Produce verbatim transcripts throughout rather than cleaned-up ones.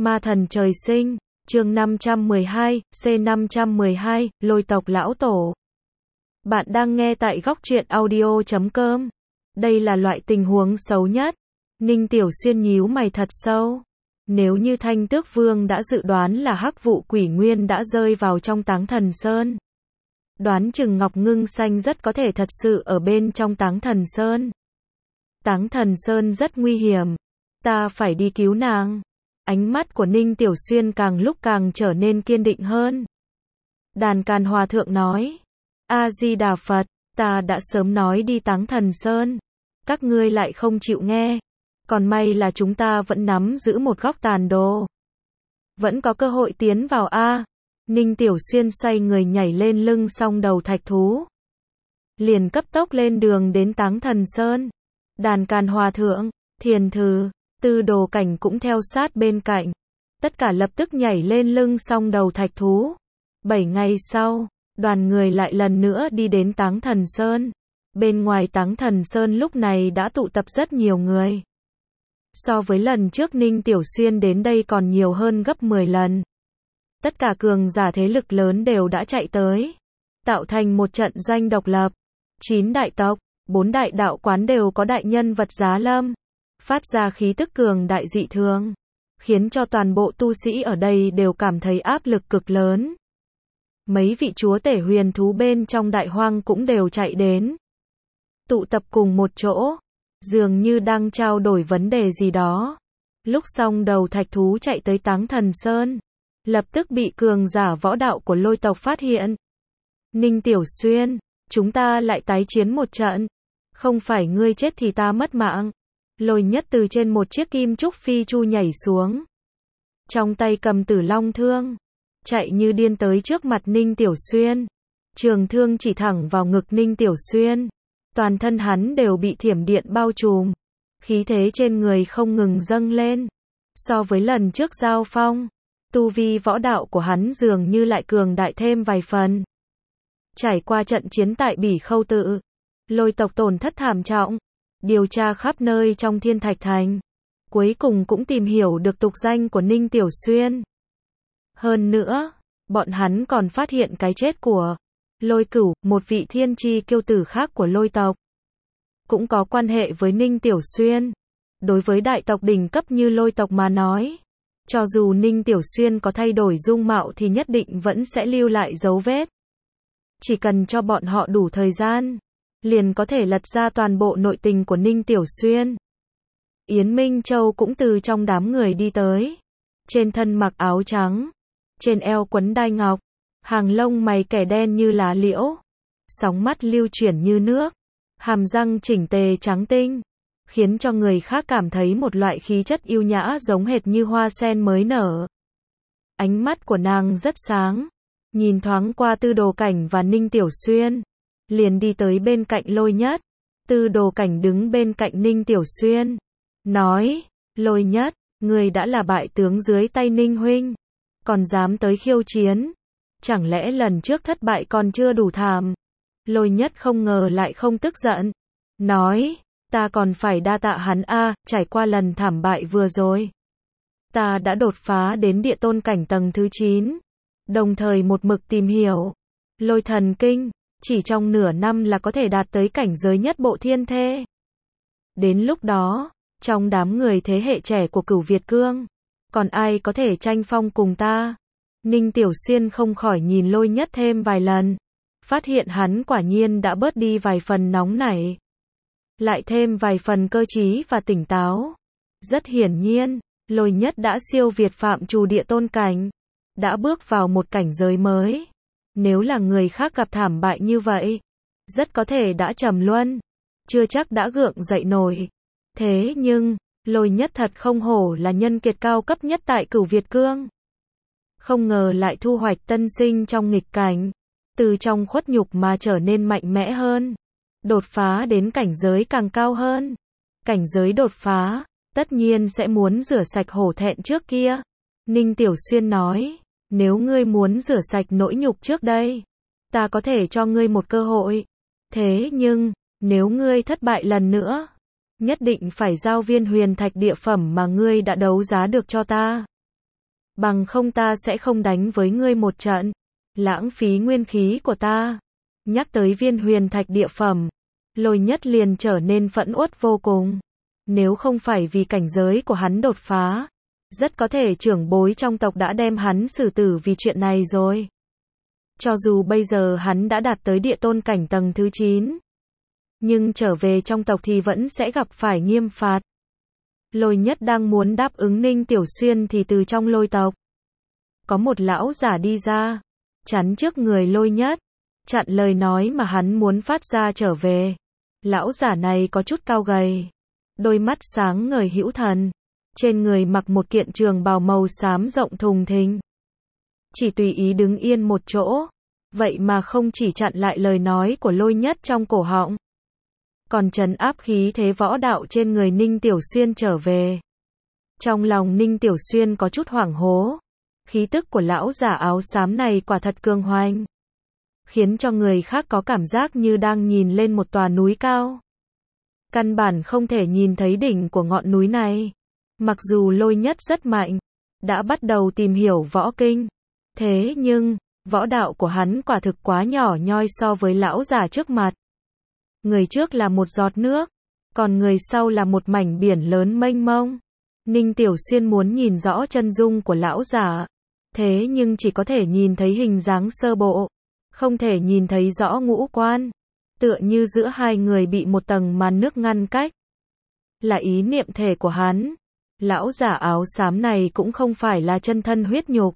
Ma thần trời sinh, chương năm trăm mười hai, C năm trăm mười hai, Lôi tộc lão tổ. Bạn đang nghe tại góc truyện audio chấm com. Đây là loại tình huống xấu nhất. Ninh Tiểu Xuyên nhíu mày thật sâu. Nếu như Thanh Tước Vương đã dự đoán là hắc vụ quỷ nguyên đã rơi vào trong Táng Thần Sơn, đoán chừng Ngọc Ngưng Xanh rất có thể thật sự ở bên trong Táng Thần Sơn. Táng Thần Sơn rất nguy hiểm. Ta phải đi cứu nàng. Ánh mắt của Ninh Tiểu Xuyên càng lúc càng trở nên kiên định hơn. Đàn Càn Hòa Thượng nói, A-di-đà Phật, ta đã sớm nói đi Táng Thần Sơn. Các ngươi lại không chịu nghe. Còn may là chúng ta vẫn nắm giữ một góc tàn đồ. Vẫn có cơ hội tiến vào A. Ninh Tiểu Xuyên xoay người nhảy lên lưng song đầu thạch thú. Liền cấp tốc lên đường đến Táng Thần Sơn. Đàn Càn Hòa Thượng, Thiền Thừ, Tư Đồ Cảnh cũng theo sát bên cạnh. Tất cả lập tức nhảy lên lưng song đầu thạch thú. Bảy ngày sau, đoàn người lại lần nữa đi đến Táng Thần Sơn. Bên ngoài Táng Thần Sơn lúc này đã tụ tập rất nhiều người. So với lần trước Ninh Tiểu Xuyên đến đây còn nhiều hơn gấp mười lần. Tất cả cường giả thế lực lớn đều đã chạy tới, tạo thành một trận doanh độc lập. Chín đại tộc, bốn đại đạo quán đều có đại nhân vật giá lâm, phát ra khí tức cường đại dị thường, khiến cho toàn bộ tu sĩ ở đây đều cảm thấy áp lực cực lớn. Mấy vị chúa tể huyền thú bên trong đại hoang cũng đều chạy đến, tụ tập cùng một chỗ, dường như đang trao đổi vấn đề gì đó. Lúc xong đầu thạch thú chạy tới Táng Thần Sơn, lập tức bị cường giả võ đạo của Lôi tộc phát hiện. Ninh Tiểu Xuyên, chúng ta lại tái chiến một trận. Không phải ngươi chết thì ta mất mạng. Lôi Nhất từ trên một chiếc kim trúc phi chu nhảy xuống, trong tay cầm Tử Long thương, chạy như điên tới trước mặt Ninh Tiểu Xuyên. Trường thương chỉ thẳng vào ngực Ninh Tiểu Xuyên. Toàn thân hắn đều bị thiểm điện bao trùm, khí thế trên người không ngừng dâng lên. So với lần trước giao phong, tu vi võ đạo của hắn dường như lại cường đại thêm vài phần. Trải qua trận chiến tại Bỉ Khâu Tự, Lôi tộc tổn thất thảm trọng, điều tra khắp nơi trong Thiên Thạch Thành, cuối cùng cũng tìm hiểu được tục danh của Ninh Tiểu Xuyên. Hơn nữa, bọn hắn còn phát hiện cái chết của Lôi Cửu, một vị thiên chi kiêu tử khác của Lôi tộc, cũng có quan hệ với Ninh Tiểu Xuyên. Đối với đại tộc đỉnh cấp như Lôi tộc mà nói, cho dù Ninh Tiểu Xuyên có thay đổi dung mạo thì nhất định vẫn sẽ lưu lại dấu vết. Chỉ cần cho bọn họ đủ thời gian, liền có thể lật ra toàn bộ nội tình của Ninh Tiểu Xuyên. Yến Minh Châu cũng từ trong đám người đi tới. Trên thân mặc áo trắng, trên eo quấn đai ngọc, hàng lông mày kẻ đen như lá liễu, sóng mắt lưu chuyển như nước, hàm răng chỉnh tề trắng tinh, khiến cho người khác cảm thấy một loại khí chất yêu nhã giống hệt như hoa sen mới nở. Ánh mắt của nàng rất sáng, nhìn thoáng qua Tư Đồ Cảnh và Ninh Tiểu Xuyên, liền đi tới bên cạnh Lôi Nhất. Tư Đồ Cảnh đứng bên cạnh Ninh Tiểu Xuyên, nói, Lôi Nhất, ngươi đã là bại tướng dưới tay Ninh huynh, còn dám tới khiêu chiến. Chẳng lẽ lần trước thất bại còn chưa đủ thảm? Lôi Nhất không ngờ lại không tức giận, nói, ta còn phải đa tạ hắn a, à, trải qua lần thảm bại vừa rồi, ta đã đột phá đến địa tôn cảnh tầng thứ chín, đồng thời một mực tìm hiểu Lôi thần kinh, chỉ trong nửa năm là có thể đạt tới cảnh giới nhất bộ thiên thê. Đến lúc đó, trong đám người thế hệ trẻ của Cửu Việt Cương, còn ai có thể tranh phong cùng ta? Ninh Tiểu Xuyên không khỏi nhìn Lôi Nhất thêm vài lần, phát hiện hắn quả nhiên đã bớt đi vài phần nóng nảy, lại thêm vài phần cơ trí và tỉnh táo. Rất hiển nhiên, Lôi Nhất đã siêu việt phạm trù địa tôn cảnh, đã bước vào một cảnh giới mới. Nếu là người khác gặp thảm bại như vậy, rất có thể đã trầm luân, chưa chắc đã gượng dậy nổi. Thế nhưng, Lôi Nhất thật không hổ là nhân kiệt cao cấp nhất tại Cửu Việt Cương. Không ngờ lại thu hoạch tân sinh trong nghịch cảnh, từ trong khuất nhục mà trở nên mạnh mẽ hơn, đột phá đến cảnh giới càng cao hơn. Cảnh giới đột phá, tất nhiên sẽ muốn rửa sạch hổ thẹn trước kia. Ninh Tiểu Xuyên nói, nếu ngươi muốn rửa sạch nỗi nhục trước đây, ta có thể cho ngươi một cơ hội. Thế nhưng, nếu ngươi thất bại lần nữa, nhất định phải giao viên huyền thạch địa phẩm mà ngươi đã đấu giá được cho ta. Bằng không ta sẽ không đánh với ngươi một trận. Lãng phí nguyên khí của ta. Nhắc tới viên huyền thạch địa phẩm. Lôi Nhất liền trở nên phẫn uất vô cùng. Nếu không phải vì cảnh giới của hắn đột phá, rất có thể trưởng bối trong tộc đã đem hắn xử tử vì chuyện này rồi. Cho dù bây giờ hắn đã đạt tới địa tôn cảnh tầng thứ chín, nhưng trở về trong tộc thì vẫn sẽ gặp phải nghiêm phạt. Lôi Nhất đang muốn đáp ứng Ninh Tiểu Xuyên thì từ trong lôi tộc, có một lão giả đi ra, chắn trước người Lôi Nhất, chặn lời nói mà hắn muốn phát ra trở về. Lão giả này có chút cao gầy, đôi mắt sáng ngời hữu thần, trên người mặc một kiện trường bào màu xám rộng thùng thình. Chỉ tùy ý đứng yên một chỗ, vậy mà không chỉ chặn lại lời nói của Lôi Nhất trong cổ họng, còn trấn áp khí thế võ đạo trên người Ninh Tiểu Xuyên trở về. Trong lòng Ninh Tiểu Xuyên có chút hoảng hốt, khí tức của lão giả áo xám này quả thật cường hoành, khiến cho người khác có cảm giác như đang nhìn lên một tòa núi cao. Căn bản không thể nhìn thấy đỉnh của ngọn núi này. Mặc dù Lôi Nhất rất mạnh, đã bắt đầu tìm hiểu võ kinh, thế nhưng, võ đạo của hắn quả thực quá nhỏ nhoi so với lão giả trước mặt. Người trước là một giọt nước, còn người sau là một mảnh biển lớn mênh mông. Ninh Tiểu Xuyên muốn nhìn rõ chân dung của lão giả, thế nhưng chỉ có thể nhìn thấy hình dáng sơ bộ, không thể nhìn thấy rõ ngũ quan, tựa như giữa hai người bị một tầng màn nước ngăn cách. Là ý niệm thể của hắn. Lão giả áo xám này cũng không phải là chân thân huyết nhục,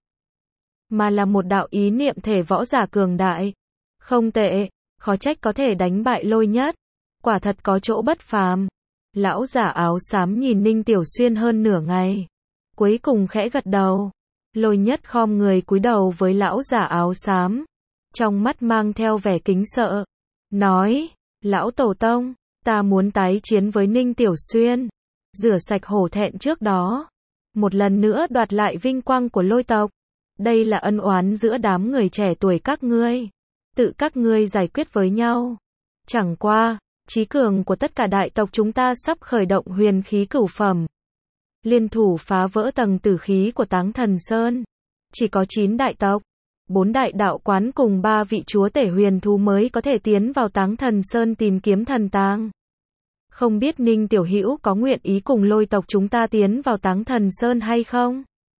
mà là một đạo ý niệm thể võ giả cường đại. Không tệ, khó trách có thể đánh bại Lôi Nhất, quả thật có chỗ bất phàm. Lão giả áo xám nhìn Ninh Tiểu Xuyên hơn nửa ngày, cuối cùng khẽ gật đầu. Lôi Nhất khom người cúi đầu với lão giả áo xám, trong mắt mang theo vẻ kính sợ, nói, lão tổ tông, ta muốn tái chiến với Ninh Tiểu Xuyên, rửa sạch hổ thẹn trước đó, một lần nữa đoạt lại vinh quang của lôi tộc. Đây là ân oán giữa đám người trẻ tuổi các ngươi, tự các ngươi giải quyết với nhau. Chẳng qua, chí cường của tất cả đại tộc chúng ta sắp khởi động huyền khí cửu phẩm, liên thủ phá vỡ tầng tử khí của Táng Thần Sơn. Chỉ có chín đại tộc, bốn đại đạo quán cùng ba vị chúa tể huyền thú mới có thể tiến vào Táng Thần Sơn tìm kiếm thần tàng. Không biết Ninh Tiểu Hữu có nguyện ý cùng lôi tộc chúng ta tiến vào Táng Thần Sơn hay không?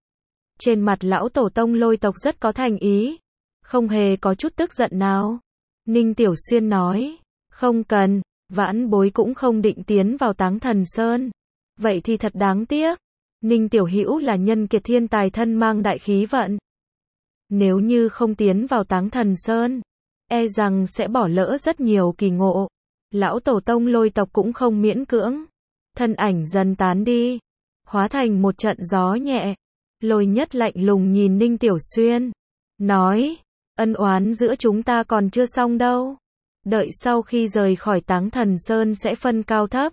Trên mặt lão tổ tông lôi tộc rất có thành ý, không hề có chút tức giận nào. Ninh Tiểu Xuyên nói, không cần, vãn bối cũng không định tiến vào Táng Thần Sơn. Vậy thì thật đáng tiếc. Ninh Tiểu Hữu là nhân kiệt thiên tài thân mang đại khí vận. Nếu như không tiến vào Táng Thần Sơn, e rằng sẽ bỏ lỡ rất nhiều kỳ ngộ. Lão tổ tông lôi tộc cũng không miễn cưỡng. Thân ảnh dần tán đi, hóa thành một trận gió nhẹ. Lôi Nhất lạnh lùng nhìn Ninh Tiểu Xuyên, nói, ân oán giữa chúng ta còn chưa xong đâu. Đợi sau khi rời khỏi Táng Thần Sơn sẽ phân cao thấp.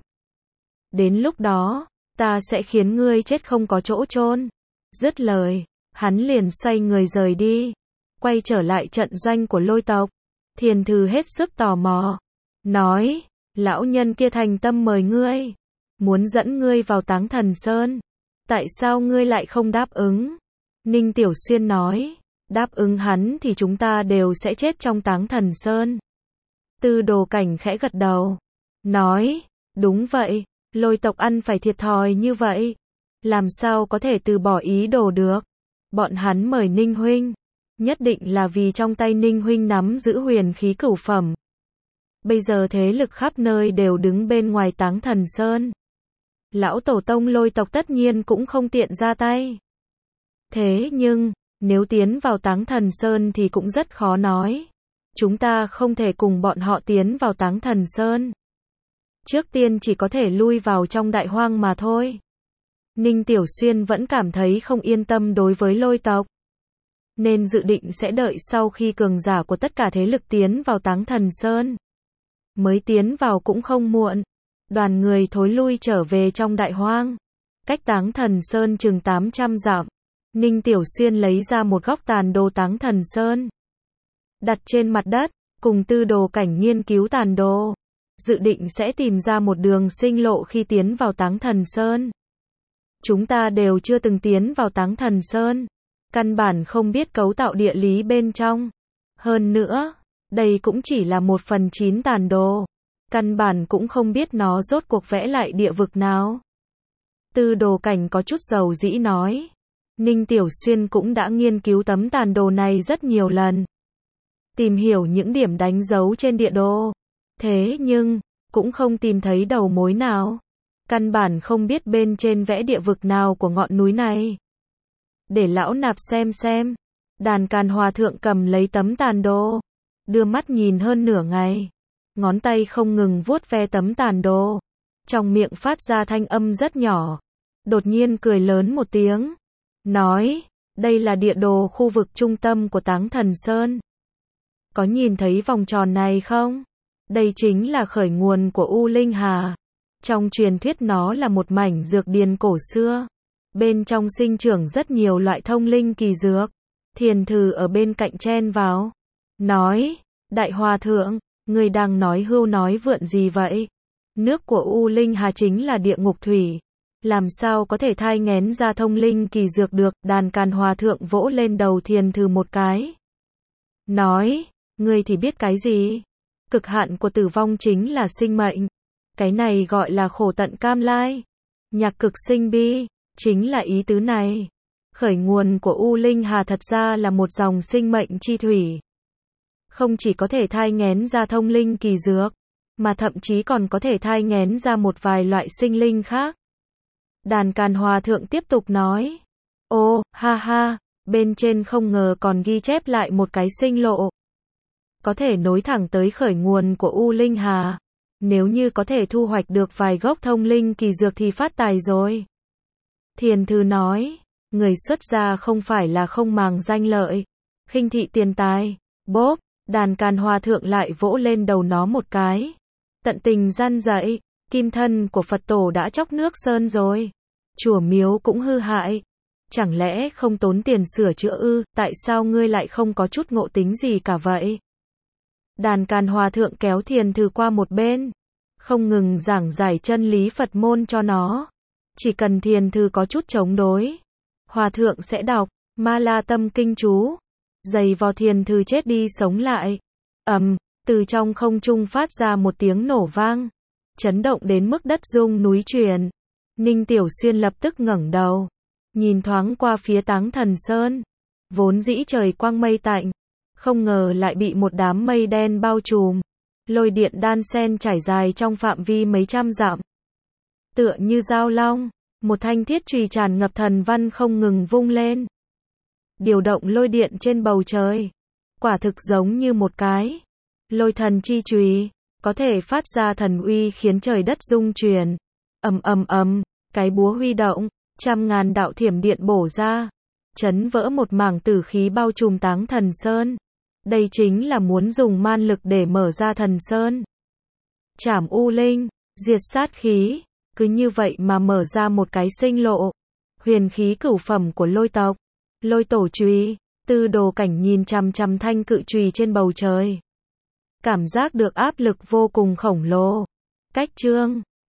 Đến lúc đó, ta sẽ khiến ngươi chết không có chỗ chôn. Dứt lời, hắn liền xoay người rời đi, quay trở lại trận doanh của lôi tộc. Thiền Thư hết sức tò mò, nói, lão nhân kia thành tâm mời ngươi, muốn dẫn ngươi vào Táng Thần Sơn. Tại sao ngươi lại không đáp ứng? Ninh Tiểu Xuyên nói, đáp ứng hắn thì chúng ta đều sẽ chết trong Táng Thần Sơn. Tư Đồ Cảnh khẽ gật đầu, nói, đúng vậy, lôi tộc ăn phải thiệt thòi như vậy, làm sao có thể từ bỏ ý đồ được. Bọn hắn mời Ninh huynh, nhất định là vì trong tay Ninh huynh nắm giữ huyền khí cửu phẩm. Bây giờ thế lực khắp nơi đều đứng bên ngoài Táng Thần Sơn. Lão tổ tông lôi tộc tất nhiên cũng không tiện ra tay. Thế nhưng, nếu tiến vào Táng Thần Sơn thì cũng rất khó nói. Chúng ta không thể cùng bọn họ tiến vào Táng Thần Sơn. Trước tiên chỉ có thể lui vào trong đại hoang mà thôi. Ninh Tiểu Xuyên vẫn cảm thấy không yên tâm đối với lôi tộc, nên dự định sẽ đợi sau khi cường giả của tất cả thế lực tiến vào Táng Thần Sơn, mới tiến vào cũng không muộn. Đoàn người thối lui trở về trong đại hoang, cách Táng Thần Sơn chừng tám trăm dặm. Ninh Tiểu Xuyên lấy ra một góc tàn đồ Táng Thần Sơn, đặt trên mặt đất, cùng Tư Đồ Cảnh nghiên cứu tàn đồ, dự định sẽ tìm ra một đường sinh lộ khi tiến vào Táng Thần Sơn. Chúng ta đều chưa từng tiến vào Táng Thần Sơn, căn bản không biết cấu tạo địa lý bên trong. Hơn nữa, đây cũng chỉ là một phần chín tàn đồ, căn bản cũng không biết nó rốt cuộc vẽ lại địa vực nào. Tư Đồ Cảnh có chút dầu dĩ nói. Ninh Tiểu Xuyên cũng đã nghiên cứu tấm tàn đồ này rất nhiều lần, tìm hiểu những điểm đánh dấu trên địa đồ. Thế nhưng, cũng không tìm thấy đầu mối nào. Căn bản không biết bên trên vẽ địa vực nào của ngọn núi này. Để lão nạp xem xem. Đàn Càn Hòa Thượng cầm lấy tấm tàn đồ, đưa mắt nhìn hơn nửa ngày. Ngón tay không ngừng vuốt ve tấm tàn đồ. Trong miệng phát ra thanh âm rất nhỏ. Đột nhiên cười lớn một tiếng. Nói, đây là địa đồ khu vực trung tâm của Táng Thần Sơn. Có nhìn thấy vòng tròn này không? Đây chính là khởi nguồn của U Linh Hà. Trong truyền thuyết nó là một mảnh dược điền cổ xưa. Bên trong sinh trưởng rất nhiều loại thông linh kỳ dược. Thiền Thư ở bên cạnh chen vào. Nói, Đại Hòa Thượng, người đang nói hưu nói vượn gì vậy? Nước của U Linh Hà chính là địa ngục thủy. Làm sao có thể thai nghén ra thông linh kỳ dược được? Đàn Càn Hòa Thượng vỗ lên đầu Thiền Thư một cái. Nói, ngươi thì biết cái gì? Cực hạn của tử vong chính là sinh mệnh. Cái này gọi là khổ tận cam lai. Nhạc cực sinh bi, chính là ý tứ này. Khởi nguồn của U Linh Hà thật ra là một dòng sinh mệnh chi thủy. Không chỉ có thể thai nghén ra thông linh kỳ dược, mà thậm chí còn có thể thai nghén ra một vài loại sinh linh khác. Đàn Càn Hòa Thượng tiếp tục nói. Ô, ha ha, bên trên không ngờ còn ghi chép lại một cái sinh lộ. Có thể nối thẳng tới khởi nguồn của U Linh Hà. Nếu như có thể thu hoạch được vài gốc thông linh kỳ dược thì phát tài rồi. Thiền Thư nói, người xuất gia không phải là không màng danh lợi, khinh thị tiền tài. Bốp, Đàn Càn Hòa Thượng lại vỗ lên đầu nó một cái. Tận tình gian dạy, kim thân của Phật tổ đã chóc nước sơn rồi. Chùa miếu cũng hư hại. Chẳng lẽ không tốn tiền sửa chữa ư? Tại sao ngươi lại không có chút ngộ tính gì cả vậy? Đàn Càn Hòa Thượng kéo Thiền Thư qua một bên, không ngừng giảng giải chân lý Phật môn cho nó. Chỉ cần Thiền Thư có chút chống đối, Hòa Thượng sẽ đọc Ma La Tâm Kinh chú, giày vò Thiền Thư chết đi sống lại. Ầm, từ trong không trung phát ra một tiếng nổ vang, chấn động đến mức đất rung núi chuyển. Ninh Tiểu Xuyên lập tức ngẩng đầu, nhìn thoáng qua phía Táng Thần Sơn, vốn dĩ trời quang mây tạnh, không ngờ lại bị một đám mây đen bao trùm. Lôi điện đan sen trải dài trong phạm vi mấy trăm dặm. Tựa như dao long, một thanh thiết chùy tràn ngập thần văn không ngừng vung lên. Điều động lôi điện trên bầu trời. Quả thực giống như một cái lôi thần chi chùy, có thể phát ra thần uy khiến trời đất rung chuyển. Ầm ầm ầm, cái búa huy động, trăm ngàn đạo thiểm điện bổ ra, chấn vỡ một mảng tử khí bao trùm Táng Thần Sơn. Đây chính là muốn dùng man lực để mở ra thần sơn. Trảm u linh, diệt sát khí, cứ như vậy mà mở ra một cái sinh lộ. Huyền khí cửu phẩm của lôi tộc. Lôi tổ chùy. Tư Đồ Cảnh nhìn chằm chằm thanh cự chùy trên bầu trời. Cảm giác được áp lực vô cùng khổng lồ. Cách chương